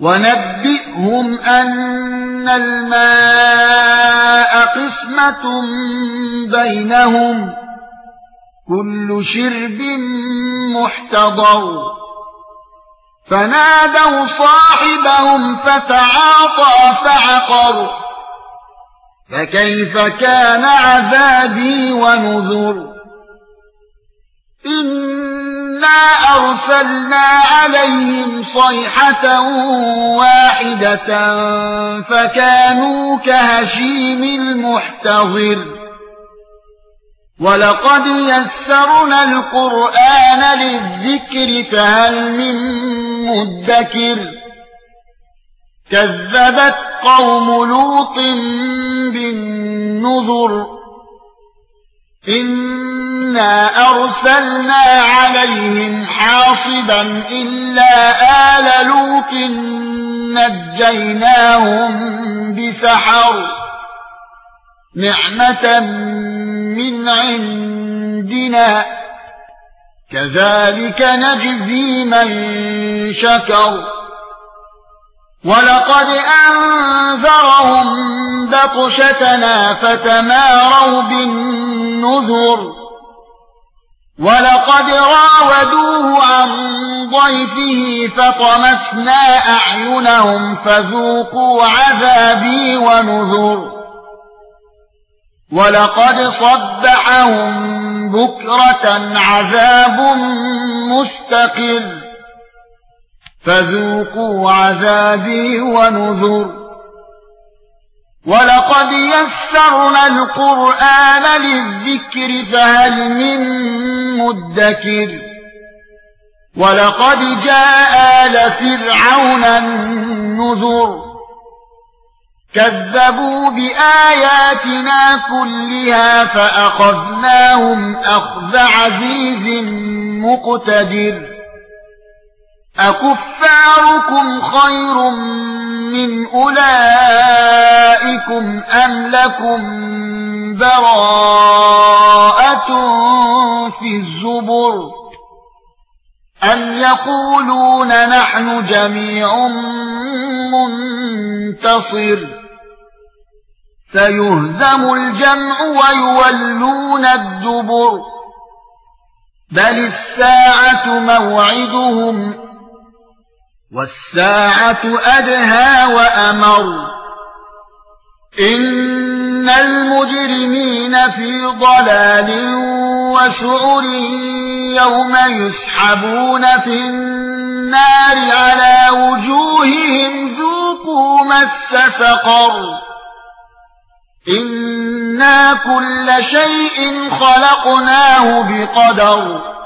ونبئهم أن الماء قسمة بينهم كل شرب محتضر فنادوا صاحبهم فتعاطى فعقر فكيف كان عذابي ونذر إنا أرسلنا عليهم صيحة واحدة فكانوا كهشيم المحتضر ولقد يسرنا القرآن للذكر فهل من مدكر كذبت قوم لوط بالنذر إنا أرسلنا عليهم حاصبا إلا آل لوط نجيناهم بسحر نعمة من عندنا كذلك نجزي من شكر ولقد أنذرهم بطشتنا فتماروا بالنذر ولقد راودوه عن ضيفه فطمسنا أعينهم فذوقوا عذابي ونذر ولقد صبحهم بكرة عذاب مستقر فذوقوا عذابي ونذر ولقد يسرنا القرآن للذكر فهل من مدكر ولقد جاء آل فرعون النذر كذبوا بآياتنا كلها فأخذناهم أخذ عزيز مقتدر أكفاركم خير من أولئكم أم لكم براءة في الزبر أم يقولون نحن جميع منتصر سيهزم الجمع ويولون الدبر بل الساعة موعدهم والساعة أدهى وأمر إن المجرمين في ضلال وسعر يوم يسحبون في النار على وجوههم ذوقوا مس سقر إنا كل شيء خلقناه بقدر